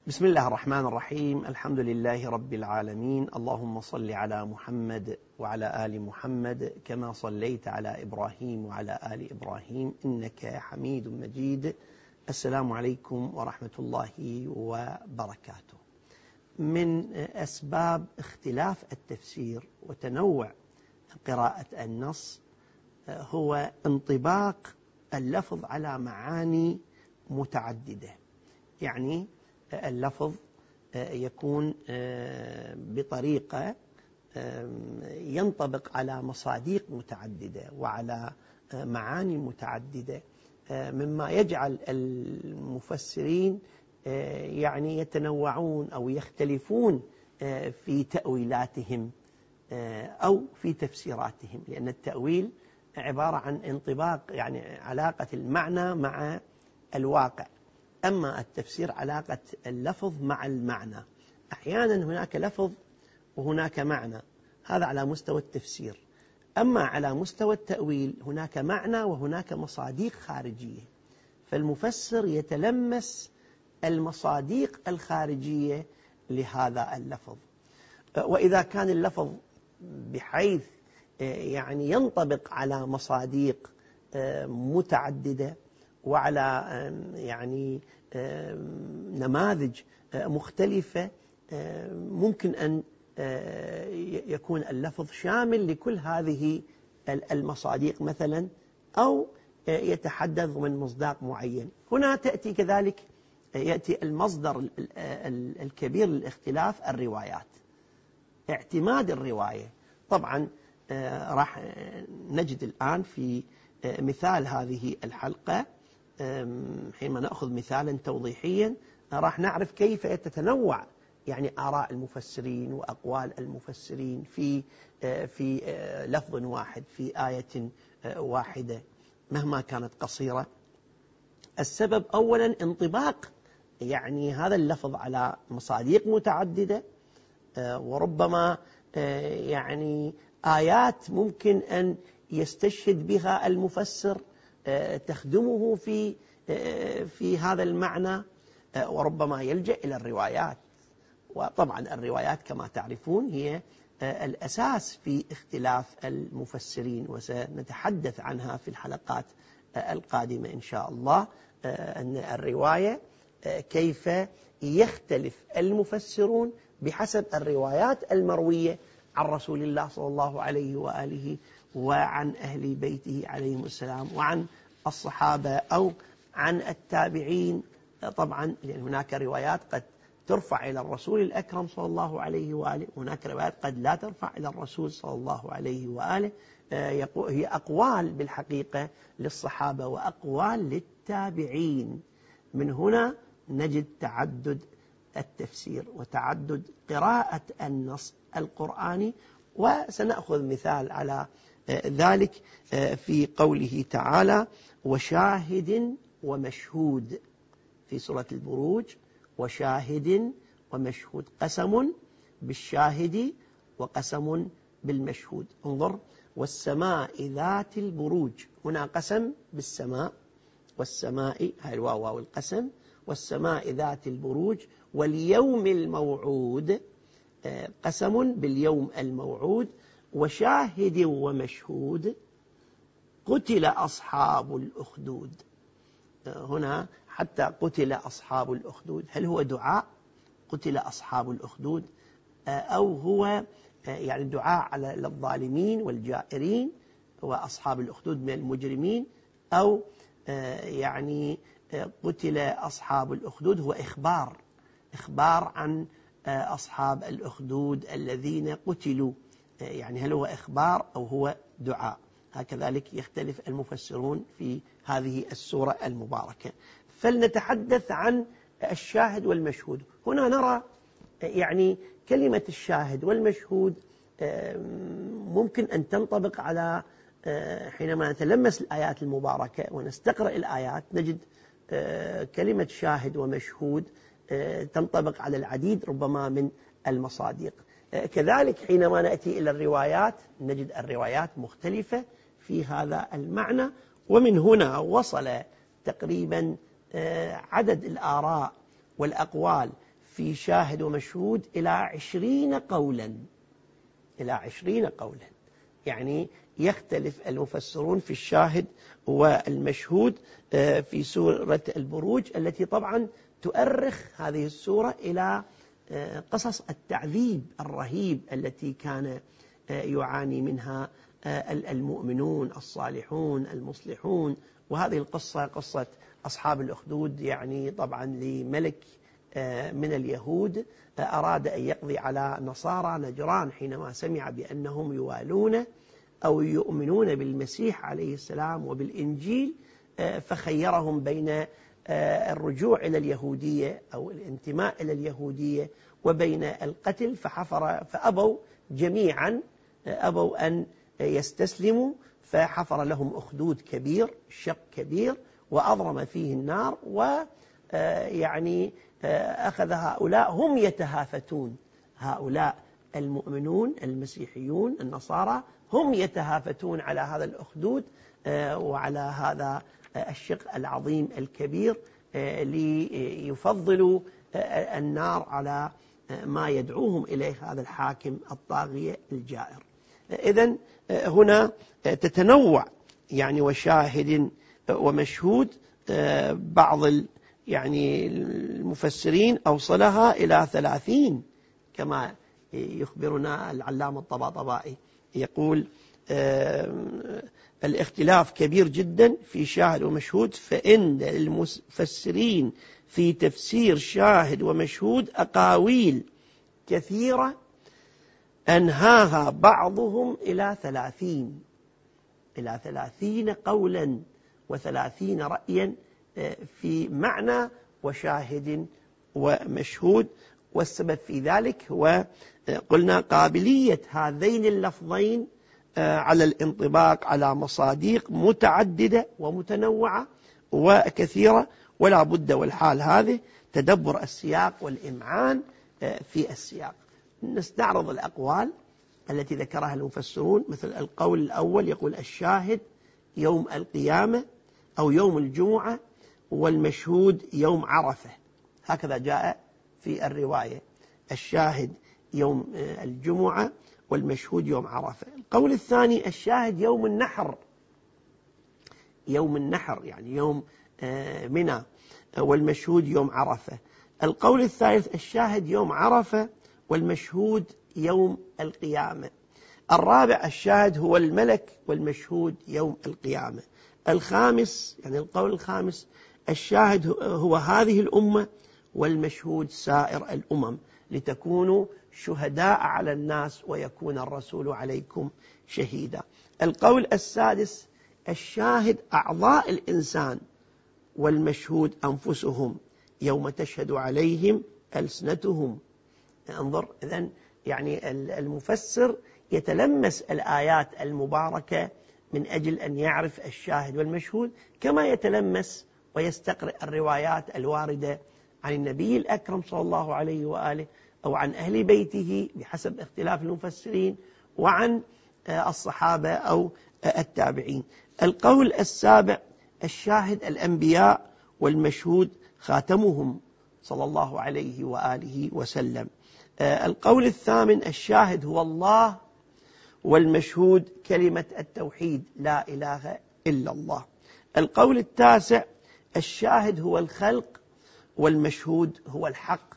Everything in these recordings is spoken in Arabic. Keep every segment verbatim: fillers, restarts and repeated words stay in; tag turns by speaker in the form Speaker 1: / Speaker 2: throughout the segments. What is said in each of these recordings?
Speaker 1: بسم الله الرحمن الرحيم. الحمد لله رب العالمين. اللهم صل على محمد وعلى آل محمد كما صليت على إبراهيم وعلى آل إبراهيم إنك حميد مجيد. السلام عليكم ورحمة الله وبركاته. من أسباب اختلاف التفسير وتنوع قراءة النص هو انطباق اللفظ على معاني متعددة، يعني اللفظ يكون بطريقة ينطبق على مصادق متعددة وعلى معاني متعددة، مما يجعل المفسرين يعني يتنوعون أو يختلفون في تأويلاتهم أو في تفسيراتهم، لأن التأويل عبارة عن انطباق، يعني علاقة المعنى مع الواقع، أما التفسير علاقة اللفظ مع المعنى. أحيانا هناك لفظ وهناك معنى، هذا على مستوى التفسير. أما على مستوى التأويل هناك معنى وهناك مصادق خارجية، فالمفسر يتلمس المصادق الخارجية لهذا اللفظ، وإذا كان اللفظ بحيث يعني ينطبق على مصادق متعددة وعلى يعني نماذج مختلفة، ممكن أن يكون اللفظ شامل لكل هذه المصادق مثلا، أو يتحدث من مصداق معين. هنا تأتي كذلك يأتي المصدر الكبير للاختلاف، الروايات، اعتماد الرواية. طبعا راح نجد الآن في مثال هذه الحلقة، حينما نأخذ مثالا توضيحيا راح نعرف كيف تتنوع يعني آراء المفسرين وأقوال المفسرين في في لفظ واحد، في آية واحدة مهما كانت قصيرة. السبب أولا انطباق يعني هذا اللفظ على مصادق متعددة، وربما يعني آيات ممكن أن يستشهد بها المفسر تخدمه في في هذا المعنى، وربما يلجأ إلى الروايات. وطبعا الروايات كما تعرفون هي الأساس في اختلاف المفسرين، وسنتحدث عنها في الحلقات القادمة إن شاء الله، أن الرواية كيف يختلف المفسرون بحسب الروايات المروية عن رسول الله صلى الله عليه وآله وعن أهل بيته عليهم السلام، وعن الصحابة أو عن التابعين. طبعا لأن هناك روايات قد ترفع إلى الرسول الأكرم صلى الله عليه وآله، هناك روايات قد لا ترفع إلى الرسول صلى الله عليه وآله، هي أقوال بالحقيقة للصحابة وأقوال للتابعين. من هنا نجد تعدد التفسير وتعدد قراءة النص القرآني، وسنأخذ مثال على ذلك في قوله تعالى: وشاهد ومشهود، في سورة البروج: وشاهد ومشهود، قسم بالشاهد وقسم بالمشهود. انظر: والسماء ذات البروج، هنا قسم بالسماء، والسماء هاي الواو واو القسم، والسماء ذات البروج، واليوم الموعود، قسم باليوم الموعود، وشاهد ومشهود، قتل أصحاب الأخدود. هنا حتى قتل أصحاب الأخدود، هل هو دعاء قتل أصحاب الأخدود، أو هو يعني دعاء على الظالمين والجائرين وأصحاب الأخدود من المجرمين، أو يعني قتل أصحاب الأخدود هو إخبار إخبار عن أصحاب الأخدود الذين قتلوا، يعني هل هو إخبار أو هو دعاء؟ هكذلك يختلف المفسرون في هذه السورة المباركة. فلنتحدث عن الشاهد والمشهود. هنا نرى يعني كلمة الشاهد والمشهود ممكن أن تنطبق على، حينما نتلمس الآيات المباركة ونستقرأ الآيات نجد كلمة شاهد ومشهود تنطبق على العديد ربما من المصادق. كذلك حينما نأتي إلى الروايات نجد الروايات مختلفة في هذا المعنى، ومن هنا وصل تقريبا عدد الآراء والأقوال في شاهد ومشهود إلى عشرين قولا، إلى عشرين قولا. يعني يختلف المفسرون في الشاهد والمشهود في سورة البروج، التي طبعا تؤرخ هذه السورة إلى قصص التعذيب الرهيب التي كان يعاني منها المؤمنون الصالحون المصلحون. وهذه القصة قصة أصحاب الأخدود، يعني طبعا لملك من اليهود أراد أن يقضي على نصارى نجران حينما سمع بأنهم يوالون أو يؤمنون بالمسيح عليه السلام وبالإنجيل، فخيرهم بين الرجوع إلى اليهودية أو الانتماء إلى اليهودية وبين القتل، فحفر فأبوا جميعا، أبوا أن يستسلموا، فحفر لهم أخدود كبير، شق كبير، وأضرم فيه النار، ويعني أخذ هؤلاء هم يتهافتون، هؤلاء المؤمنون المسيحيون النصارى هم يتهافتون على هذا الأخدود وعلى هذا الشق العظيم الكبير، ليفضلوا النار على ما يدعوهم إليه هذا الحاكم الطاغية الجائر. إذن هنا تتنوع يعني وشاهد ومشهود. بعض يعني المفسرين أوصلها إلى ثلاثين كما يخبرنا العلامة الطباطبائي، يقول الاختلاف كبير جدا في شاهد ومشهود، فإن المفسرين في تفسير شاهد ومشهود أقاويل كثيرة أنهاها بعضهم إلى ثلاثين إلى ثلاثين قولا وثلاثين رأيا في معنى وشاهد ومشهود. والسبب في ذلك هو قلنا قابلية هذين اللفظين على الانطباق على مصاديق متعددة ومتنوعة وكثيرة، ولا بد والحال هذه تدبر السياق والإمعان في السياق. نستعرض الأقوال التي ذكرها المفسرون. مثل القول الأول يقول الشاهد يوم القيامة أو يوم الجمعة، والمشهود يوم عرفة، هكذا جاء في الرواية، الشاهد يوم الجمعة والمشهود يوم عرفة. القول الثاني الشاهد يوم النحر، يوم النحر يعني يوم منى، والمشهود يوم عرفة. القول الثالث الشاهد يوم عرفة والمشهود يوم القيامة. الرابع الشاهد هو الملك والمشهود يوم القيامة. الخامس يعني القول الخامس الشاهد هو هذه الأمة والمشهود سائر الأمم، لتكونوا شهداء على الناس ويكون الرسول عليكم شهيدا. القول السادس الشاهد أعضاء الإنسان والمشهود أنفسهم يوم تشهد عليهم ألسنتهم. انظر، إذن يعني المفسر يتلمس الآيات المباركة من أجل أن يعرف الشاهد والمشهود، كما يتلمس ويستقرئ الروايات الواردة عن النبي الأكرم صلى الله عليه وآله أو عن أهل بيته بحسب اختلاف المفسرين، وعن الصحابة أو التابعين. القول السابع الشاهد الأنبياء والمشهود خاتمهم صلى الله عليه وآله وسلم. القول الثامن الشاهد هو الله والمشهود كلمة التوحيد لا إله إلا الله. القول التاسع الشاهد هو الخلق والمشهود هو الحق.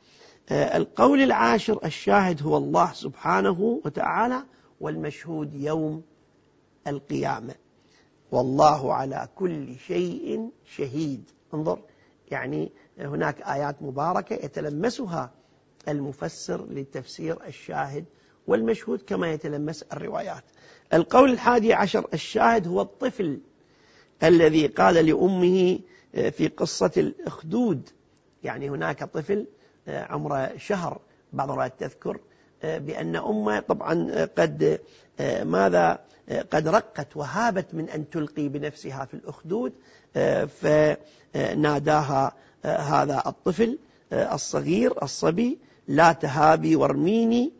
Speaker 1: القول العاشر الشاهد هو الله سبحانه وتعالى والمشهود يوم القيامة، والله على كل شيء شهيد. انظر، يعني هناك آيات مباركة يتلمسها المفسر لتفسير الشاهد والمشهود كما يتلمس الروايات. القول الحادي عشر الشاهد هو الطفل الذي قال لأمه في قصة الأخدود، يعني هناك طفل عمره شهر، بعض الروايات تذكر بأن أمه طبعا قد ماذا قد رقت وهابت من أن تلقي بنفسها في الأخدود، فناداها هذا الطفل الصغير الصبي لا تهابي وارميني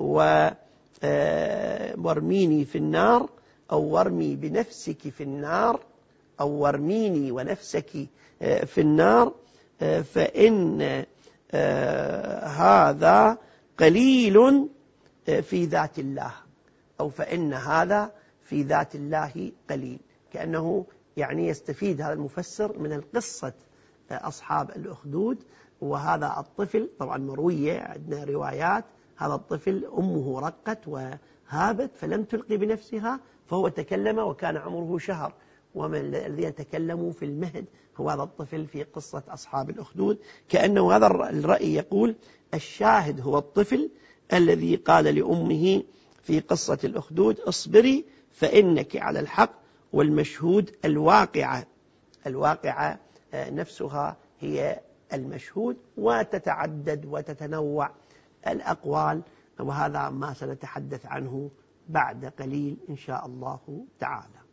Speaker 1: وارميني في النار، أو وارمي بنفسك في النار، أو وارميني ونفسك في النار، فإن آه هذا قليل في ذات الله، أو فإن هذا في ذات الله قليل، كأنه يعني يستفيد هذا المفسر من القصة أصحاب الأخدود. وهذا الطفل طبعا مروية عندنا روايات، هذا الطفل أمه رقت وهابت فلم تلقي بنفسها، فهو تكلم وكان عمره شهر، ومن الذين تكلموا في المهد هو هذا الطفل في قصة أصحاب الأخدود. كأنه هذا الرأي يقول الشاهد هو الطفل الذي قال لأمه في قصة الأخدود اصبري فإنك على الحق، والمشهود الواقعة. الواقعة نفسها هي المشهود، وتتعدد وتتنوع الأقوال، وهذا ما سنتحدث عنه بعد قليل إن شاء الله تعالى.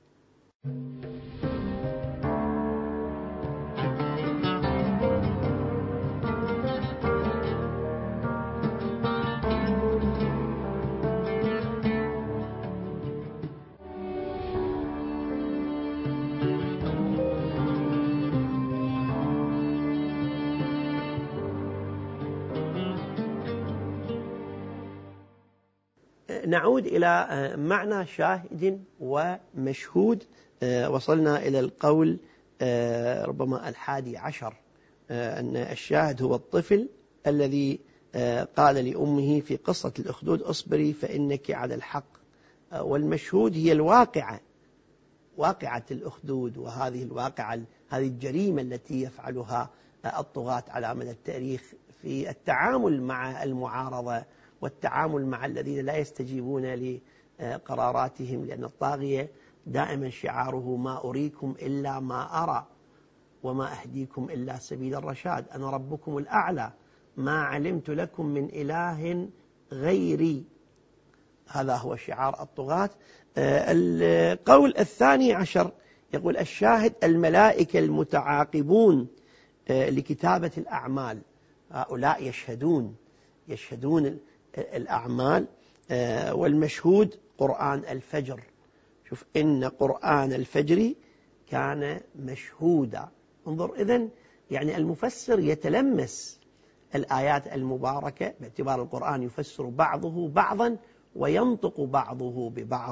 Speaker 1: نعود إلى معنى شاهد ومشهود. وصلنا إلى القول ربما الحادي عشر، أن الشاهد هو الطفل الذي قال لأمه في قصة الأخدود اصبري فإنك على الحق، والمشهود هي الواقعة، واقعة الأخدود، وهذه الواقعة هذه الجريمة التي يفعلها الطغاة على مدى التاريخ في التعامل مع المعارضة والتعامل مع الذين لا يستجيبون لقراراتهم، لأن الطاغية دائما شعاره ما أريكم إلا ما أرى وما أهديكم إلا سبيل الرشاد، أنا ربكم الأعلى ما علمت لكم من إله غيري. هذا هو شعار الطغاة. القول الثاني عشر يقول الشاهد الملائكة المتعاقبون لكتابة الأعمال، هؤلاء يشهدون يشهدون الأعمال. والمشهود قرآن الفجر، شوف إن قرآن الفجر كان مشهودا. انظر إذن يعني المفسر يتلمس الآيات المباركة باعتبار القرآن يفسر بعضه بعضا وينطق بعضه ببعض،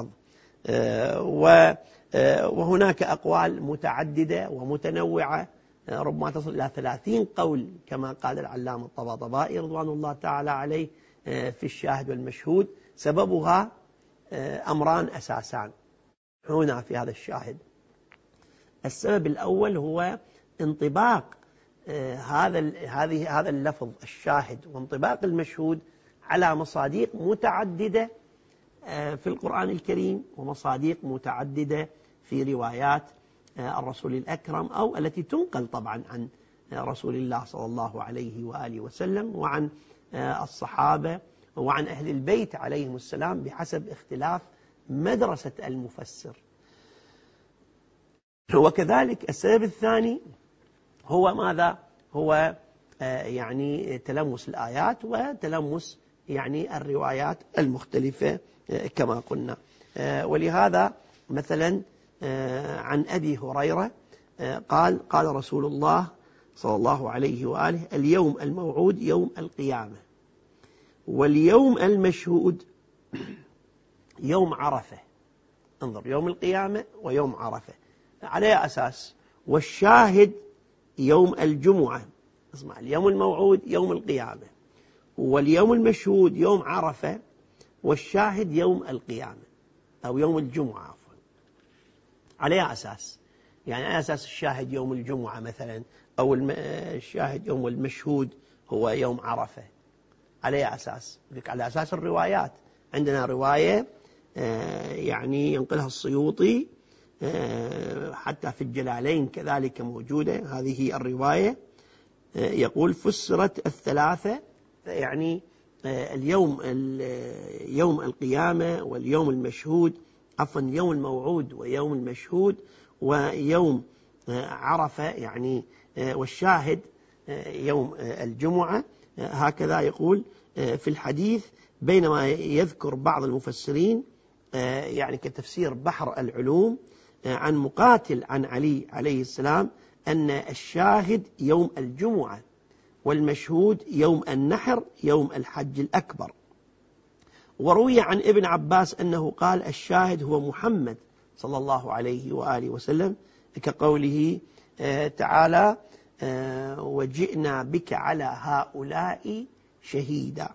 Speaker 1: وهناك أقوال متعددة ومتنوعة ربما تصل إلى ثلاثين قول كما قال العلامة الطباطبائي رضوان الله تعالى عليه في الشاهد والمشهود. سببها أمران أساسان هنا في هذا الشاهد. السبب الأول هو انطباق هذا هذه هذا اللفظ الشاهد وانطباق المشهود على مصاديق متعددة في القرآن الكريم، ومصاديق متعددة في روايات الرسول الأكرم أو التي تنقل طبعا عن رسول الله صلى الله عليه وآله وسلم، وعن الصحابة وعن أهل البيت عليهم السلام بحسب اختلاف مدرسة المفسر. وكذلك السبب الثاني هو ماذا؟ هو يعني تلمس الآيات وتلمس يعني الروايات المختلفة كما قلنا. ولهذا مثلا عن أبي هريرة قال قال رسول الله صلى الله عليه وآله اليوم الموعود يوم القيامة، واليوم المشهود يوم عرفة. انظر، يوم القيامة ويوم عرفة على أساس، والشاهد يوم الجمعة. اسمع، اليوم الموعود يوم القيامة، واليوم المشهود يوم عرفة، والشاهد يوم القيامة أو يوم الجمعة عفوا. على أساس يعني على أساس الشاهد يوم الجمعة مثلا، أو الشاهد يوم المشهود هو يوم عرفة. على أساس على أساس الروايات. عندنا رواية يعني ينقلها السيوطي حتى في الجلالين كذلك موجودة هذه الرواية، يقول فسرت الثلاثة، يعني اليوم يوم القيامة واليوم المشهود عفوا يوم الموعود ويوم المشهود ويوم عرفة يعني والشاهد يوم الجمعة. هكذا يقول في الحديث، بينما يذكر بعض المفسرين يعني كتفسير بحر العلوم عن مقاتل عن علي عليه السلام أن الشاهد يوم الجمعة والمشهود يوم النحر يوم الحج الأكبر. وروي عن ابن عباس أنه قال الشاهد هو محمد صلى الله عليه وآله وسلم، كقوله تعالى وجئنا بك على هؤلاء شهيدا.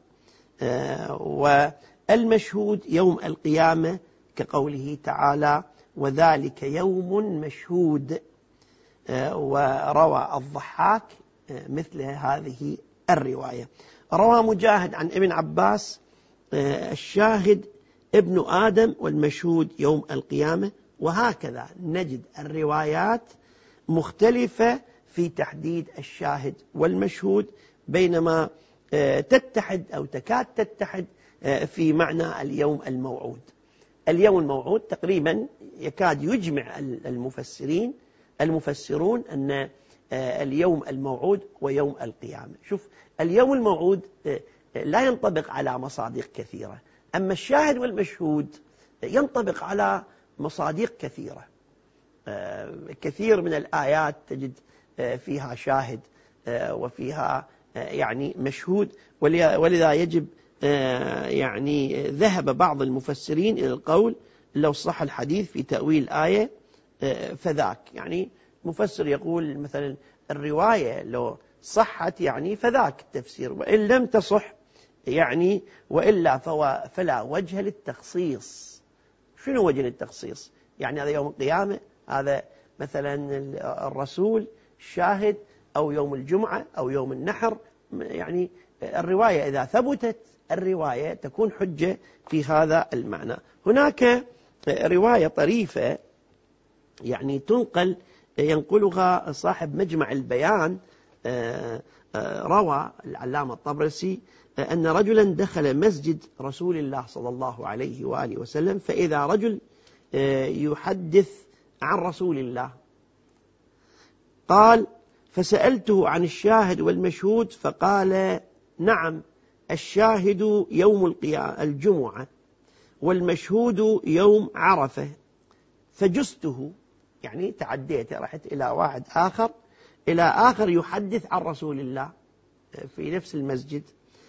Speaker 1: والمشهود يوم القيامة كقوله تعالى وذلك يوم مشهود. وروى الضحاك مثل هذه الرواية. روى مجاهد عن ابن عباس الشاهد ابن آدم والمشهود يوم القيامة. وهكذا نجد الروايات مختلفة في تحديد الشاهد والمشهود، بينما تتحد أو تكاد تتحد في معنى اليوم الموعود. اليوم الموعود تقريبا يكاد يجمع المفسرين المفسرون أن اليوم الموعود ويوم القيامة. شوف، اليوم الموعود لا ينطبق على مصادق كثيرة، أما الشاهد والمشهود ينطبق على مصادق كثيرة. كثير من الآيات تجد فيها شاهد وفيها يعني مشهود، ولذا يجب يعني ذهب بعض المفسرين إلى القول لو صح الحديث في تأويل آية فذاك. يعني مفسر يقول مثلا الرواية لو صحت يعني فذاك التفسير، وإن لم تصح يعني وإلا فلا وجه للتخصيص. شنو وجه للتخصيص؟ يعني هذا يوم القيامة، هذا مثلا الرسول الشاهد، أو يوم الجمعة أو يوم النحر. يعني الرواية إذا ثبتت الرواية تكون حجة في هذا المعنى. هناك رواية طريفة يعني تنقل ينقلها صاحب مجمع البيان. روى العلامة الطبرسي أن رجلا دخل مسجد رسول الله صلى الله عليه وآله وسلم، فإذا رجل يحدث عن رسول الله. قال فسألته عن الشاهد والمشهود فقال نعم، الشاهد يوم القيامة الجمعة والمشهود يوم عرفة. فجزته، يعني تعديت، رحت إلى واحد آخر إلى آخر يحدث عن رسول الله في نفس المسجد،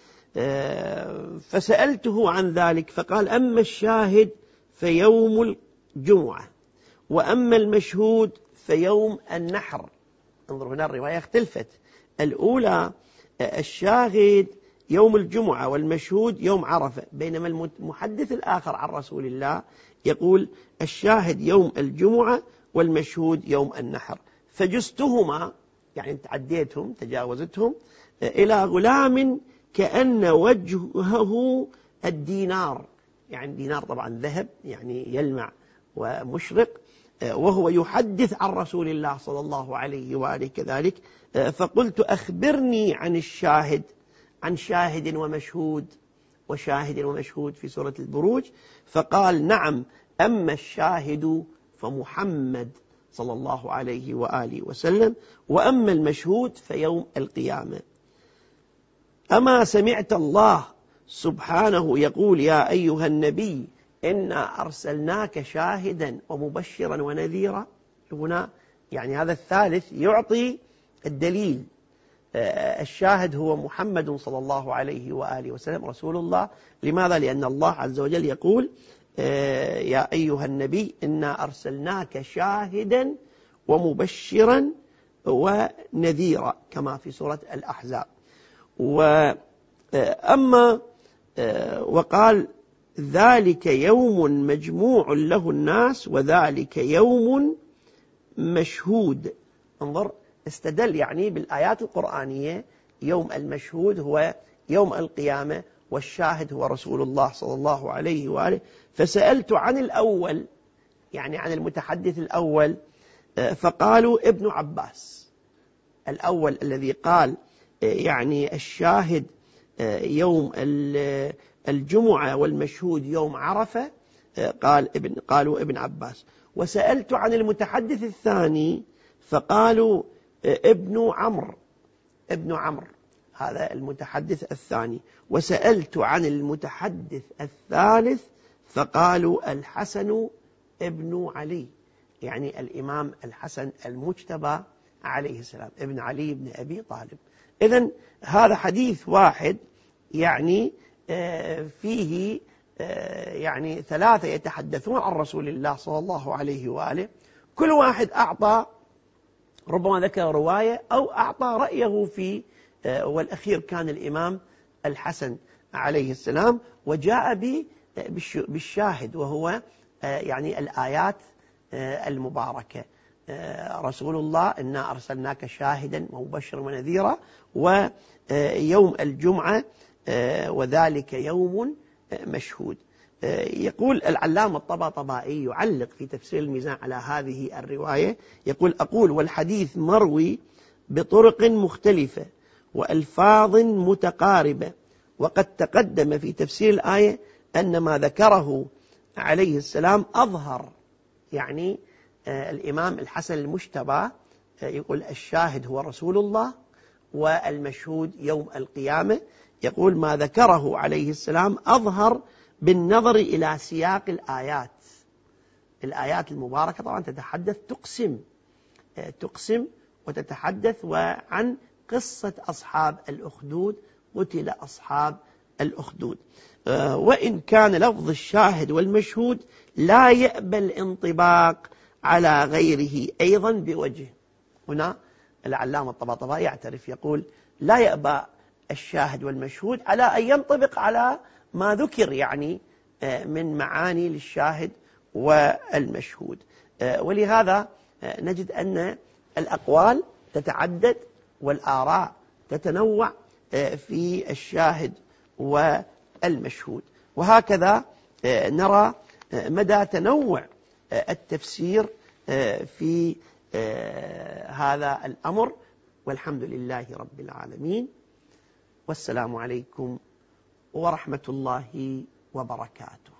Speaker 1: فسألته عن ذلك فقال أما الشاهد فيوم الجمعة وأما المشهود فيوم النحر. انظروا هنا الرواية اختلفت. الأولى الشاهد يوم الجمعة والمشهود يوم عرفة، بينما المحدث الآخر عن رسول الله يقول الشاهد يوم الجمعة والمشهود يوم النحر. فجزتهما، يعني تعديتهم تجاوزتهم، إلى غلام كأن وجهه الدينار، يعني دينار طبعا ذهب يعني يلمع ومشرق، وهو يحدث عن رسول الله صلى الله عليه وآله كذلك. فقلت أخبرني عن الشاهد، عن شاهد ومشهود وشاهد ومشهود في سورة البروج. فقال نعم، أما الشاهد فمحمد صلى الله عليه وآله وسلم، وأما المشهود فيوم القيامة. أما سمعت الله سبحانه يقول يا أيها النبي إنا أرسلناك شاهدا ومبشرا ونذيرا. هنا يعني هذا الثالث يعطي الدليل. الشاهد هو محمد صلى الله عليه وآله وسلم رسول الله. لماذا؟ لأن الله عز وجل يقول يا أيها النبي إنا أرسلناك شاهدا ومبشرا ونذيرا كما في سورة الأحزاب. وأما وقال ذلك يوم مجموع له الناس وذلك يوم مشهود. انظر، استدل يعني بالآيات القرآنية. يوم المشهود هو يوم القيامة، والشاهد هو رسول الله صلى الله عليه وآله. فسألت عن الأول، يعني عن المتحدث الأول، فقالوا ابن عباس الأول الذي قال يعني الشاهد يوم الجمعة والمشهود يوم عرفة، قال ابن قالوا ابن عباس. وسألت عن المتحدث الثاني فقالوا ابن عمرو ابن عمرو هذا المتحدث الثاني. وسألت عن المتحدث الثالث فقالوا الحسن ابن علي، يعني الإمام الحسن المجتبى عليه السلام، ابن علي بن أبي طالب. إذن هذا حديث واحد يعني فيه يعني ثلاثة يتحدثون عن رسول الله صلى الله عليه وآله، كل واحد أعطى ربما ذكر رواية أو أعطى رأيه في، والأخير كان الإمام الحسن عليه السلام، وجاء بالشاهد وهو يعني الآيات المباركة. رسول الله إنا أرسلناك شاهدا ومبشرا ونذيرا، ويوم الجمعة وذلك يوم مشهود. يقول العلامة الطباطبائي يعلق في تفسير الميزان على هذه الرواية، يقول: أقول والحديث مروي بطرق مختلفة وألفاظ متقاربة، وقد تقدم في تفسير الآية أن ما ذكره عليه السلام أظهر، يعني الإمام الحسن المجتبى يقول الشاهد هو رسول الله والمشهود يوم القيامة، يقول ما ذكره عليه السلام أظهر بالنظر إلى سياق الآيات. الآيات المباركة طبعا تتحدث تقسم تقسم وتتحدث وعن قصة أصحاب الأخدود، قتل أصحاب الأخدود. وإن كان لفظ الشاهد والمشهود لا يقبل الانطباق على غيره أيضا بوجه. هنا العلامة الطباطبائي يعترف، يقول لا يأبى الشاهد والمشهود على أن ينطبق على ما ذكر يعني من معاني للشاهد والمشهود. ولهذا نجد أن الأقوال تتعدد والآراء تتنوع في الشاهد والمشهود، وهكذا نرى مدى تنوع التفسير في هذا الأمر. والحمد لله رب العالمين، والسلام عليكم ورحمة الله وبركاته.